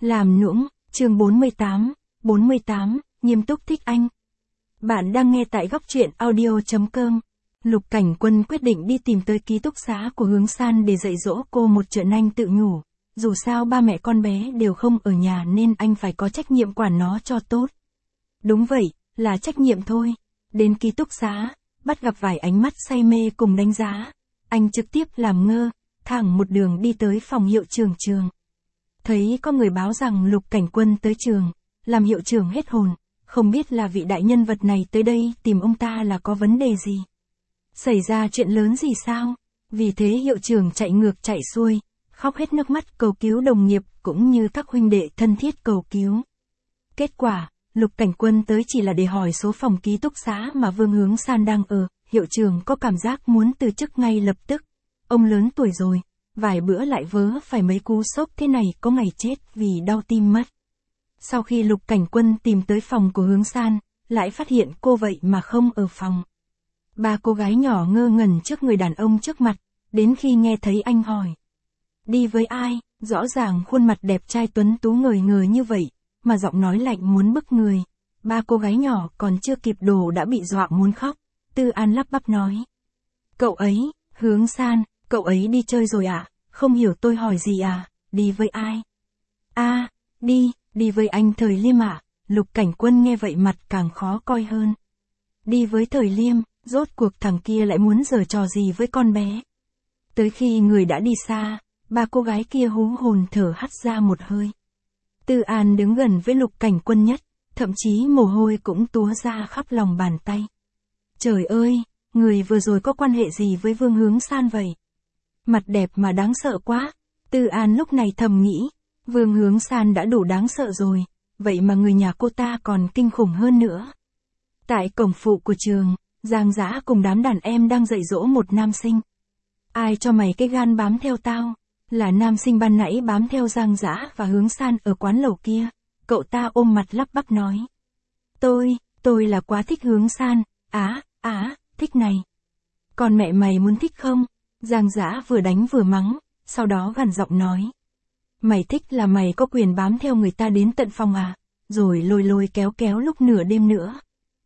Làm nũng, chương 48, nghiêm túc thích anh. Bạn đang nghe tại góc truyện audio.com. Lục Cảnh Quân quyết định đi tìm tới ký túc xá của Hướng San để dạy dỗ cô một trận. Anh tự nhủ, dù sao ba mẹ con bé đều không ở nhà nên anh phải có trách nhiệm quản nó cho tốt. Đúng vậy, là trách nhiệm thôi. Đến ký túc xá, bắt gặp vài ánh mắt say mê cùng đánh giá. Anh trực tiếp làm ngơ, thẳng một đường đi tới phòng hiệu trưởng trường. Thấy có người báo rằng Lục Cảnh Quân tới trường, làm hiệu trưởng hết hồn, không biết là vị đại nhân vật này tới đây tìm ông ta là có vấn đề gì. Xảy ra chuyện lớn gì sao? Vì thế hiệu trưởng chạy ngược chạy xuôi, khóc hết nước mắt cầu cứu đồng nghiệp cũng như các huynh đệ thân thiết cầu cứu. Kết quả, Lục Cảnh Quân tới chỉ là để hỏi số phòng ký túc xá mà Vương Hướng San đang ở. Hiệu trưởng có cảm giác muốn từ chức ngay lập tức. Ông lớn tuổi rồi, vài bữa lại vớ phải mấy cú sốc thế này có ngày chết vì đau tim mất. Sau khi Lục Cảnh Quân tìm tới phòng của Hướng San, lại phát hiện cô vậy mà không ở phòng. Ba cô gái nhỏ ngơ ngẩn trước người đàn ông trước mặt, đến khi nghe thấy anh hỏi. Đi với ai? Rõ ràng khuôn mặt đẹp trai tuấn tú ngời ngời như vậy, mà giọng nói lạnh muốn bức người. Ba cô gái nhỏ còn chưa kịp đổ đã bị dọa muốn khóc. Tư An lắp bắp nói. Cậu ấy, Hướng San, cậu ấy đi chơi rồi à? Không hiểu tôi hỏi gì à? Đi với ai? Đi với anh Thời Liêm ạ. Lục Cảnh Quân nghe vậy mặt càng khó coi hơn. Đi với Thời Liêm, rốt cuộc thằng kia lại muốn giở trò gì với con bé? Tới khi người đã đi xa, ba cô gái kia hú hồn thở hắt ra một hơi. Tư An đứng gần với Lục Cảnh Quân nhất, thậm chí mồ hôi cũng túa ra khắp lòng bàn tay. Trời ơi, người vừa rồi có quan hệ gì với Vương Hướng San vậy? Mặt đẹp mà đáng sợ quá. Tư An lúc này thầm nghĩ, Vương Hướng San đã đủ đáng sợ rồi, vậy mà người nhà cô ta còn kinh khủng hơn nữa. Tại cổng phụ của trường, Giang Dã cùng đám đàn em đang dạy dỗ một nam sinh. Ai cho mày cái gan bám theo tao? Là nam sinh ban nãy bám theo Giang Dã và Hướng San ở quán lẩu kia. Cậu ta ôm mặt lắp bắp nói. Tôi là quá thích Hướng San, thích này. Còn mẹ mày muốn thích không? Giang Dã vừa đánh vừa mắng, sau đó gằn giọng nói. Mày thích là mày có quyền bám theo người ta đến tận phòng à? Rồi lôi kéo lúc nửa đêm nữa.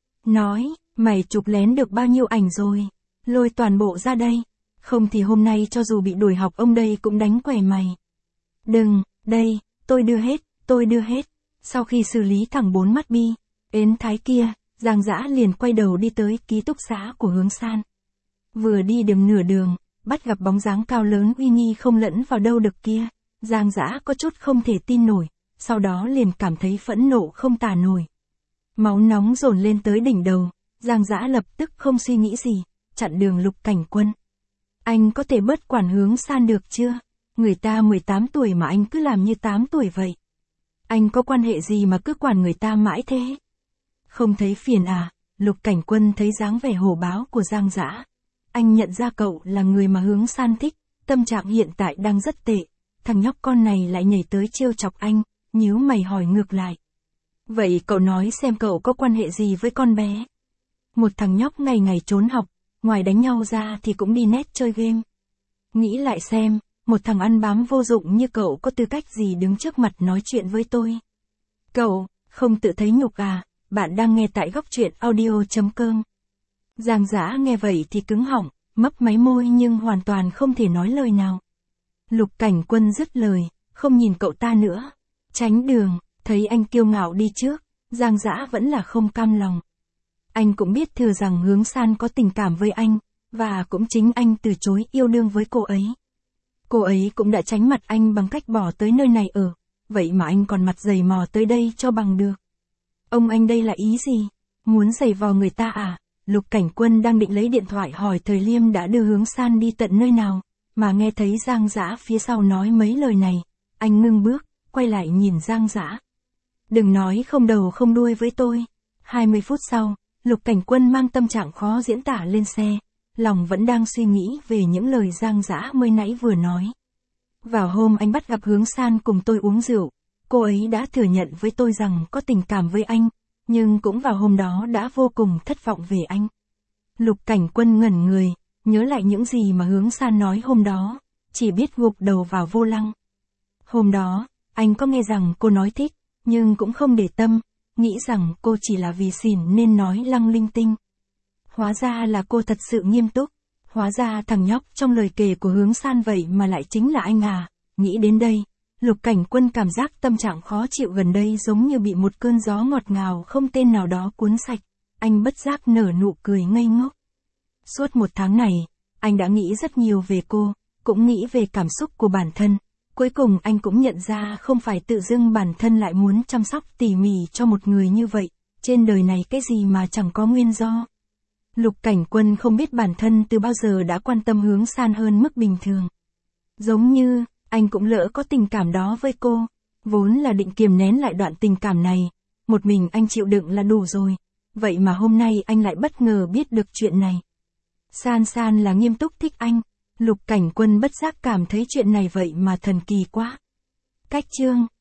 Nói, mày chụp lén được bao nhiêu ảnh rồi? Lôi toàn bộ ra đây. Không thì hôm nay cho dù bị đuổi học ông đây cũng đánh quẻ mày. Đừng, đây, tôi đưa hết. Sau khi xử lý thằng bốn mắt bi, ến thái kia, Giang Dã liền quay đầu đi tới ký túc xá của Hướng San. Vừa đi được nửa đường, bắt gặp bóng dáng cao lớn uy nghi không lẫn vào đâu được kia. Giang Dã có chút không thể tin nổi, sau đó liền cảm thấy phẫn nộ không tả nổi. Máu nóng dồn lên tới đỉnh đầu, Giang Dã lập tức không suy nghĩ gì, chặn đường Lục Cảnh Quân. Anh có thể bớt quản Hướng San được chưa? Người ta 18 tuổi mà anh cứ làm như 8 tuổi vậy. Anh có quan hệ gì mà cứ quản người ta mãi thế? Không thấy phiền à? Lục Cảnh Quân thấy dáng vẻ hổ báo của Giang Dã. Anh nhận ra cậu là người mà Hướng San thích, tâm trạng hiện tại đang rất tệ. Thằng nhóc con này lại nhảy tới trêu chọc anh, nhíu mày hỏi ngược lại. Vậy cậu nói xem cậu có quan hệ gì với con bé? Một thằng nhóc ngày ngày trốn học, ngoài đánh nhau ra thì cũng đi net chơi game. Nghĩ lại xem, một thằng ăn bám vô dụng như cậu có tư cách gì đứng trước mặt nói chuyện với tôi? Cậu, không tự thấy nhục à? Bạn đang nghe tại góc truyện audio.com. Giang Dã nghe vậy thì cứng họng, mấp máy môi nhưng hoàn toàn không thể nói lời nào. Lục Cảnh Quân dứt lời, không nhìn cậu ta nữa. Tránh đường, thấy anh kiêu ngạo đi trước, Giang Dã vẫn là không cam lòng. Anh cũng biết thừa rằng Hướng San có tình cảm với anh, và cũng chính anh từ chối yêu đương với cô ấy. Cô ấy cũng đã tránh mặt anh bằng cách bỏ tới nơi này ở, vậy mà anh còn mặt dày mò tới đây cho bằng được. Ông anh đây là ý gì? Muốn giày vò người ta à? Lục Cảnh Quân đang định lấy điện thoại hỏi Thời Liêm đã đưa Hướng San đi tận nơi nào, mà nghe thấy Giang Dã phía sau nói mấy lời này. Anh ngưng bước, quay lại nhìn Giang Dã. Đừng nói không đầu không đuôi với tôi. 20 phút sau, Lục Cảnh Quân mang tâm trạng khó diễn tả lên xe, lòng vẫn đang suy nghĩ về những lời Giang Dã mới nãy vừa nói. Vào hôm anh bắt gặp Hướng San cùng tôi uống rượu, cô ấy đã thừa nhận với tôi rằng có tình cảm với anh, nhưng cũng vào hôm đó đã vô cùng thất vọng về anh. Lục Cảnh Quân ngẩn người, nhớ lại những gì mà Hướng San nói hôm đó, chỉ biết gục đầu vào vô lăng. Hôm đó, Anh có nghe rằng cô nói thích, nhưng cũng không để tâm, nghĩ rằng cô chỉ là vì xỉn nên nói lăng linh tinh. Hóa ra là cô thật sự nghiêm túc, hóa ra thằng nhóc trong lời kể của Hướng San vậy mà lại chính là anh à. Nghĩ đến đây, Lục Cảnh Quân cảm giác tâm trạng khó chịu gần đây giống như bị một cơn gió ngọt ngào không tên nào đó cuốn sạch, anh bất giác nở nụ cười ngây ngốc. Suốt 1 tháng này, anh đã nghĩ rất nhiều về cô, cũng nghĩ về cảm xúc của bản thân. Cuối cùng anh cũng nhận ra không phải tự dưng bản thân lại muốn chăm sóc tỉ mỉ cho một người như vậy, trên đời này cái gì mà chẳng có nguyên do. Lục Cảnh Quân không biết bản thân từ bao giờ đã quan tâm Hướng San hơn mức bình thường. Giống như, anh cũng lỡ có tình cảm đó với cô, vốn là định kiềm nén lại đoạn tình cảm này, một mình anh chịu đựng là đủ rồi, vậy mà hôm nay anh lại bất ngờ biết được chuyện này. San San là nghiêm túc thích anh, Lục Cảnh Quân bất giác cảm thấy chuyện này vậy mà thần kỳ quá. Cách chương